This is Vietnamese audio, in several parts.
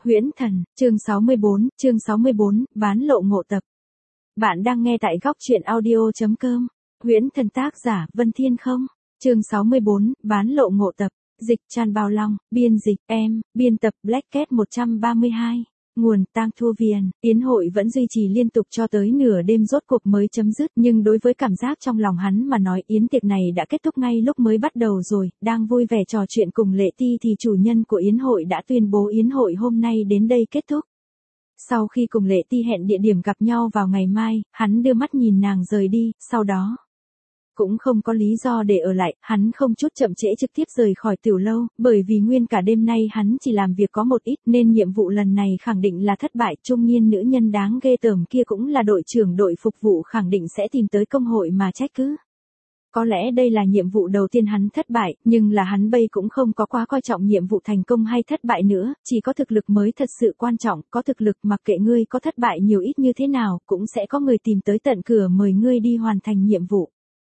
Huyễn Thần, chương 64, bán lộ ngộ tập. Bạn đang nghe tại góc truyện audio.com. Huyễn Thần tác giả Vân Thiên Không. Chương 64, bán lộ ngộ tập. Dịch Tràn Bao Long, biên dịch em, biên tập Black Cat 132. Nguồn Tang Thu Viền. Yến hội vẫn duy trì liên tục cho tới nửa đêm rốt cuộc mới chấm dứt, nhưng đối với cảm giác trong lòng hắn mà nói, yến tiệc này đã kết thúc ngay lúc mới bắt đầu rồi. Đang vui vẻ trò chuyện cùng Lệ Ti thì chủ nhân của yến hội đã tuyên bố yến hội hôm nay đến đây kết thúc. Sau khi cùng Lệ Ti hẹn địa điểm gặp nhau vào ngày mai, hắn đưa mắt nhìn nàng rời đi, sau đó cũng không có lý do để ở lại, hắn không chút chậm trễ trực tiếp rời khỏi tiểu lâu, bởi vì nguyên cả đêm nay hắn chỉ làm việc có một ít nên nhiệm vụ lần này khẳng định là thất bại. Trung niên nữ nhân đáng ghê tởm kia cũng là đội trưởng đội phục vụ, khẳng định sẽ tìm tới công hội mà trách cứ. Có lẽ đây là nhiệm vụ đầu tiên hắn thất bại, nhưng là hắn bây cũng không có quá coi trọng nhiệm vụ thành công hay thất bại nữa, chỉ có thực lực mới thật sự quan trọng, có thực lực mặc kệ ngươi có thất bại nhiều ít như thế nào, cũng sẽ có người tìm tới tận cửa mời ngươi đi hoàn thành nhiệm vụ.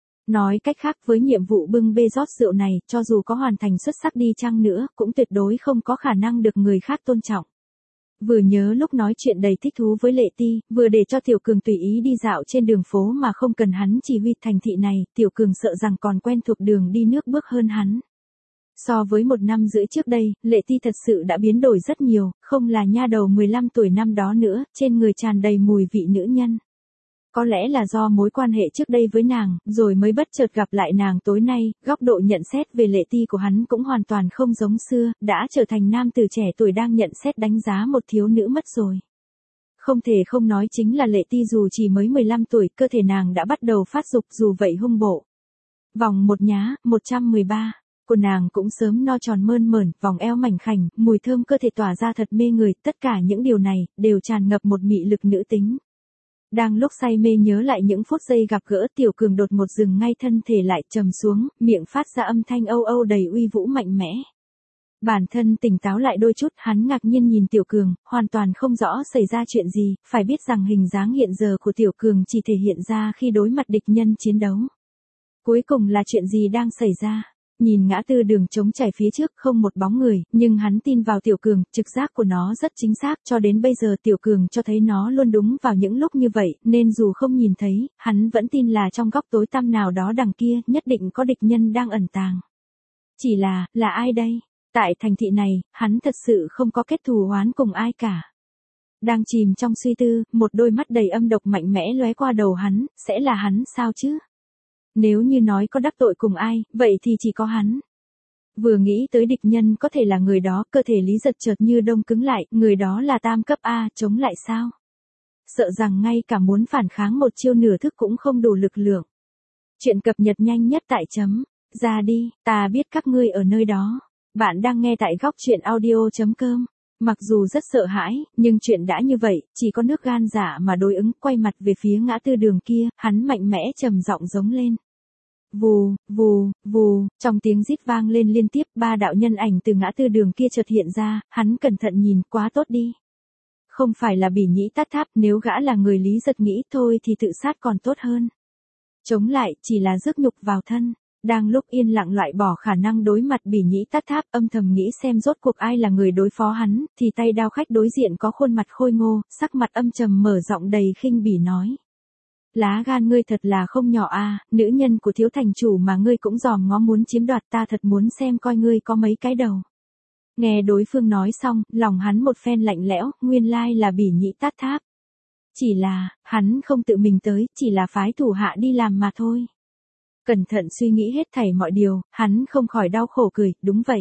Nói cách khác, với nhiệm vụ bưng bê rót rượu này, cho dù có hoàn thành xuất sắc đi chăng nữa, cũng tuyệt đối không có khả năng được người khác tôn trọng. Vừa nhớ lúc nói chuyện đầy thích thú với Lệ Ti, vừa để cho Tiểu Cường tùy ý đi dạo trên đường phố mà không cần hắn chỉ huy thành thị này, Tiểu Cường sợ rằng còn quen thuộc đường đi nước bước hơn hắn. So với 1 năm rưỡi trước đây, Lệ Ti thật sự đã biến đổi rất nhiều, không là nha đầu 15 tuổi năm đó nữa, trên người tràn đầy mùi vị nữ nhân. Có lẽ là do mối quan hệ trước đây với nàng, rồi mới bất chợt gặp lại nàng tối nay, góc độ nhận xét về Lệ Ti của hắn cũng hoàn toàn không giống xưa, đã trở thành nam tử trẻ tuổi đang nhận xét đánh giá một thiếu nữ mất rồi. Không thể không nói chính là Lệ Ti dù chỉ mới 15 tuổi, cơ thể nàng đã bắt đầu phát dục, dù vậy hung bộ. Vòng một nhá, 113. Của nàng cũng sớm no tròn mơn mởn, vòng eo mảnh khảnh, mùi thơm cơ thể tỏa ra thật mê người, tất cả những điều này, đều tràn ngập một mị lực nữ tính. Đang lúc say mê nhớ lại những phút giây gặp gỡ, Tiểu Cường đột ngột dừng ngay, thân thể lại trầm xuống, miệng phát ra âm thanh âu âu đầy uy vũ mạnh mẽ. Bản thân tỉnh táo lại đôi chút, hắn ngạc nhiên nhìn Tiểu Cường, hoàn toàn không rõ xảy ra chuyện gì, phải biết rằng hình dáng hiện giờ của Tiểu Cường chỉ thể hiện ra khi đối mặt địch nhân chiến đấu. Cuối cùng là chuyện gì đang xảy ra? Nhìn ngã tư đường trống trải phía trước không một bóng người, nhưng hắn tin vào Tiểu Cường, trực giác của nó rất chính xác, cho đến bây giờ Tiểu Cường cho thấy nó luôn đúng vào những lúc như vậy, nên dù không nhìn thấy, hắn vẫn tin là trong góc tối tăm nào đó đằng kia, nhất định có địch nhân đang ẩn tàng. Chỉ là ai đây? Tại thành thị này, hắn thật sự không có kết thù oán cùng ai cả. Đang chìm trong suy tư, một đôi mắt đầy âm độc mạnh mẽ lóe qua đầu hắn, sẽ là hắn sao chứ? Nếu như nói có đắc tội cùng ai, vậy thì chỉ có hắn. Vừa nghĩ tới địch nhân có thể là người đó, cơ thể Lý Giật chợt như đông cứng lại, người đó là tam cấp A, chống lại sao? Sợ rằng ngay cả muốn phản kháng một chiêu nửa thức cũng không đủ lực lượng. Chuyện cập nhật nhanh nhất tại chấm. Ra đi, ta biết các ngươi ở nơi đó. Bạn đang nghe tại góc truyện audio.com. Mặc dù rất sợ hãi, nhưng chuyện đã như vậy, chỉ có nước gan dạ mà đối ứng, quay mặt về phía ngã tư đường kia, hắn mạnh mẽ trầm giọng giống lên. Vù, vù, vù, trong tiếng rít vang lên liên tiếp, 3 đạo nhân ảnh từ ngã tư đường kia chợt hiện ra, hắn cẩn thận nhìn, quá tốt đi. Không phải là Bỉ Nhĩ Tát Tháp, nếu gã là người Lý Giật nghĩ thôi thì tự sát còn tốt hơn. Chống lại, chỉ là rước nhục vào thân. Đang lúc yên lặng loại bỏ khả năng đối mặt Bỉ Nhĩ Tát Tháp, âm thầm nghĩ xem rốt cuộc ai là người đối phó hắn, thì tay đao khách đối diện có khuôn mặt khôi ngô, sắc mặt âm trầm mở giọng đầy khinh bỉ nói. Lá gan ngươi thật là không nhỏ a, nữ nhân của thiếu thành chủ mà ngươi cũng dòm ngó muốn chiếm đoạt, ta thật muốn xem coi ngươi có mấy cái đầu. Nghe đối phương nói xong, lòng hắn một phen lạnh lẽo, nguyên lai là Bỉ Nhĩ Tát Tháp. Chỉ là, hắn không tự mình tới, chỉ là phái thủ hạ đi làm mà thôi. Cẩn thận suy nghĩ hết thảy mọi điều, hắn không khỏi đau khổ cười, đúng vậy.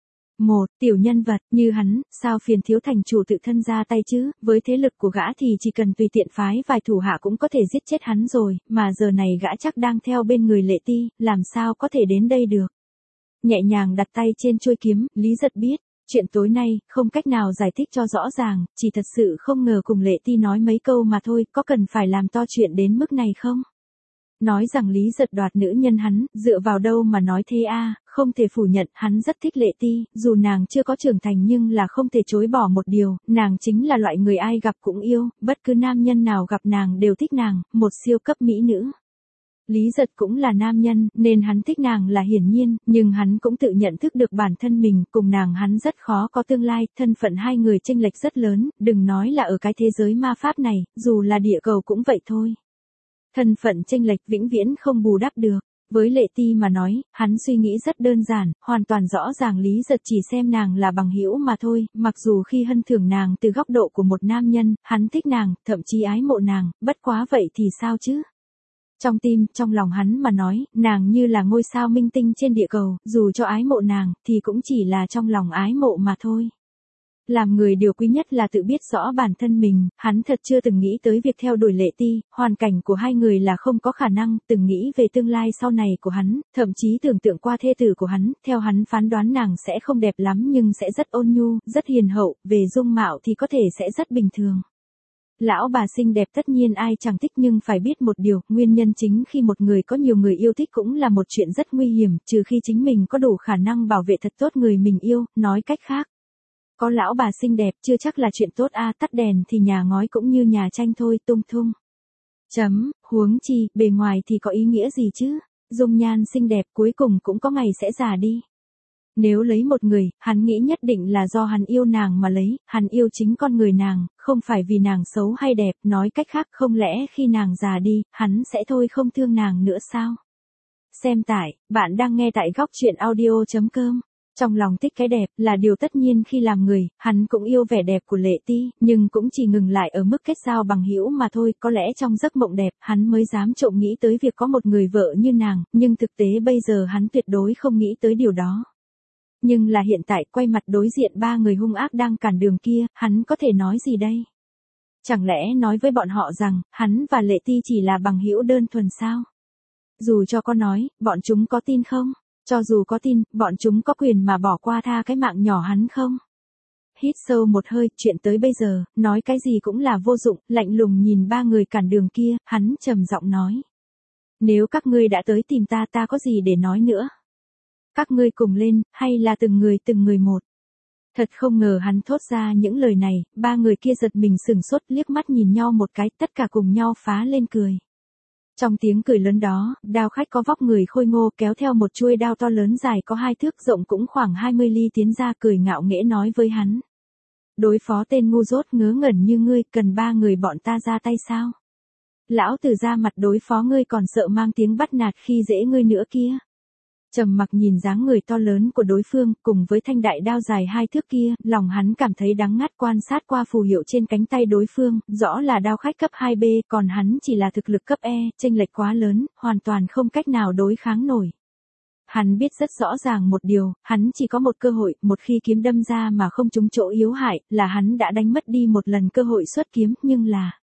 Một tiểu nhân vật như hắn, sao phiền thiếu thành chủ tự thân ra tay chứ, với thế lực của gã thì chỉ cần tùy tiện phái vài thủ hạ cũng có thể giết chết hắn rồi, mà giờ này gã chắc đang theo bên người Lệ Ti, làm sao có thể đến đây được. Nhẹ nhàng đặt tay trên chuôi kiếm, Lý Giật biết, chuyện tối nay, không cách nào giải thích cho rõ ràng, chỉ thật sự không ngờ cùng Lệ Ti nói mấy câu mà thôi, có cần phải làm to chuyện đến mức này không? Nói rằng Lý Giật đoạt nữ nhân hắn, dựa vào đâu mà nói thế a? Không thể phủ nhận, hắn rất thích Lệ Ti, dù nàng chưa có trưởng thành nhưng là không thể chối bỏ một điều, nàng chính là loại người ai gặp cũng yêu, bất cứ nam nhân nào gặp nàng đều thích nàng, một siêu cấp mỹ nữ. Lý Giật cũng là nam nhân, nên hắn thích nàng là hiển nhiên, nhưng hắn cũng tự nhận thức được bản thân mình, cùng nàng hắn rất khó có tương lai, thân phận hai người chênh lệch rất lớn, đừng nói là ở cái thế giới ma pháp này, dù là địa cầu cũng vậy thôi. Thân phận chênh lệch vĩnh viễn không bù đắp được. Với Lệ Ti mà nói, hắn suy nghĩ rất đơn giản, hoàn toàn rõ ràng Lý Giật chỉ xem nàng là bằng hữu mà thôi, mặc dù khi hân thưởng nàng từ góc độ của một nam nhân, hắn thích nàng, thậm chí ái mộ nàng, bất quá vậy thì sao chứ? Trong tim, trong lòng hắn mà nói, nàng như là ngôi sao minh tinh trên địa cầu, dù cho ái mộ nàng, thì cũng chỉ là trong lòng ái mộ mà thôi. Làm người điều quý nhất là tự biết rõ bản thân mình, hắn thật chưa từng nghĩ tới việc theo đuổi Lệ Ti, hoàn cảnh của hai người là không có khả năng, từng nghĩ về tương lai sau này của hắn, thậm chí tưởng tượng qua thê tử của hắn, theo hắn phán đoán nàng sẽ không đẹp lắm nhưng sẽ rất ôn nhu, rất hiền hậu, về dung mạo thì có thể sẽ rất bình thường. Lão bà xinh đẹp tất nhiên ai chẳng thích nhưng phải biết một điều, nguyên nhân chính khi một người có nhiều người yêu thích cũng là một chuyện rất nguy hiểm, trừ khi chính mình có đủ khả năng bảo vệ thật tốt người mình yêu, nói cách khác. Có lão bà xinh đẹp chưa chắc là chuyện tốt tắt đèn thì nhà ngói cũng như nhà tranh thôi, tung thung. Huống chi, bề ngoài thì có ý nghĩa gì chứ, dung nhan xinh đẹp cuối cùng cũng có ngày sẽ già đi. Nếu lấy một người, hắn nghĩ nhất định là do hắn yêu nàng mà lấy, hắn yêu chính con người nàng, không phải vì nàng xấu hay đẹp, nói cách khác không lẽ khi nàng già đi, hắn sẽ thôi không thương nàng nữa sao? Xem tải, bạn đang nghe tại góc truyện audio.com. Trong lòng thích cái đẹp là điều tất nhiên khi làm người, hắn cũng yêu vẻ đẹp của Lệ Ti, nhưng cũng chỉ ngừng lại ở mức kết giao bằng hữu mà thôi, có lẽ trong giấc mộng đẹp, hắn mới dám trộm nghĩ tới việc có một người vợ như nàng, nhưng thực tế bây giờ hắn tuyệt đối không nghĩ tới điều đó. Nhưng là hiện tại quay mặt đối diện ba người hung ác đang cản đường kia, hắn có thể nói gì đây? Chẳng lẽ nói với bọn họ rằng, hắn và Lệ Ti chỉ là bằng hữu đơn thuần sao? Dù cho có nói, bọn chúng có tin không? Cho dù có tin, bọn chúng có quyền mà bỏ qua tha cái mạng nhỏ hắn không? Hít sâu một hơi, chuyện tới bây giờ, nói cái gì cũng là vô dụng, lạnh lùng nhìn ba người cản đường kia, hắn trầm giọng nói. Nếu các ngươi đã tới tìm ta có gì để nói nữa? Các ngươi cùng lên, hay là từng người một? Thật không ngờ hắn thốt ra những lời này, ba người kia giật mình sửng sốt liếc mắt nhìn nhau một cái, tất cả cùng nhau phá lên cười. Trong tiếng cười lớn đó, đao khách có vóc người khôi ngô kéo theo một chuôi đao to lớn dài có 2 thước rộng cũng khoảng 20 ly tiến ra cười ngạo nghễ nói với hắn. Đối phó tên ngu dốt ngớ ngẩn như ngươi, cần 3 người bọn ta ra tay sao? Lão tử ra mặt đối phó ngươi còn sợ mang tiếng bắt nạt khi dễ ngươi nữa kia. Trầm mặc nhìn dáng người to lớn của đối phương, cùng với thanh đại đao dài 2 thước kia, lòng hắn cảm thấy đắng ngắt quan sát qua phù hiệu trên cánh tay đối phương, rõ là đao khách cấp 2B, còn hắn chỉ là thực lực cấp E, chênh lệch quá lớn, hoàn toàn không cách nào đối kháng nổi. Hắn biết rất rõ ràng một điều, hắn chỉ có một cơ hội, một khi kiếm đâm ra mà không trúng chỗ yếu hại, là hắn đã đánh mất đi một lần cơ hội xuất kiếm, nhưng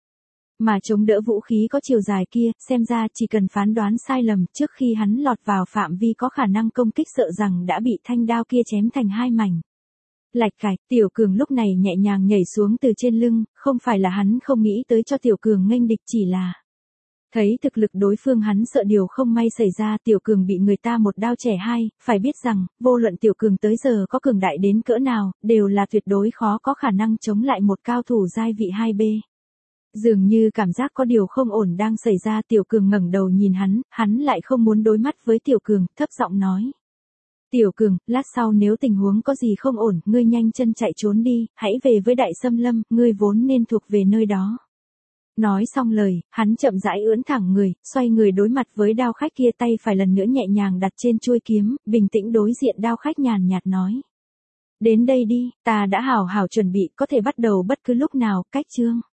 mà chống đỡ vũ khí có chiều dài kia, xem ra chỉ cần phán đoán sai lầm trước khi hắn lọt vào phạm vi có khả năng công kích sợ rằng đã bị thanh đao kia chém thành 2 mảnh. Lạch cạch, Tiểu Cường lúc này nhẹ nhàng nhảy xuống từ trên lưng, không phải là hắn không nghĩ tới cho Tiểu Cường nghênh địch chỉ là thấy thực lực đối phương hắn sợ điều không may xảy ra Tiểu Cường bị người ta một đao chẻ hai, phải biết rằng, vô luận Tiểu Cường tới giờ có cường đại đến cỡ nào, đều là tuyệt đối khó có khả năng chống lại một cao thủ giai vị 2B. Dường như cảm giác có điều không ổn đang xảy ra Tiểu Cường ngẩng đầu nhìn hắn lại không muốn đối mắt với Tiểu Cường, thấp giọng nói. Tiểu Cường, lát sau nếu tình huống có gì không ổn, ngươi nhanh chân chạy trốn đi, hãy về với Đại Sâm Lâm, ngươi vốn nên thuộc về nơi đó. Nói xong lời, hắn chậm rãi ưỡn thẳng người, xoay người đối mặt với đao khách kia tay phải lần nữa nhẹ nhàng đặt trên chuôi kiếm, bình tĩnh đối diện đao khách nhàn nhạt nói. Đến đây đi, ta đã hảo hảo chuẩn bị, có thể bắt đầu bất cứ lúc nào, cách chương.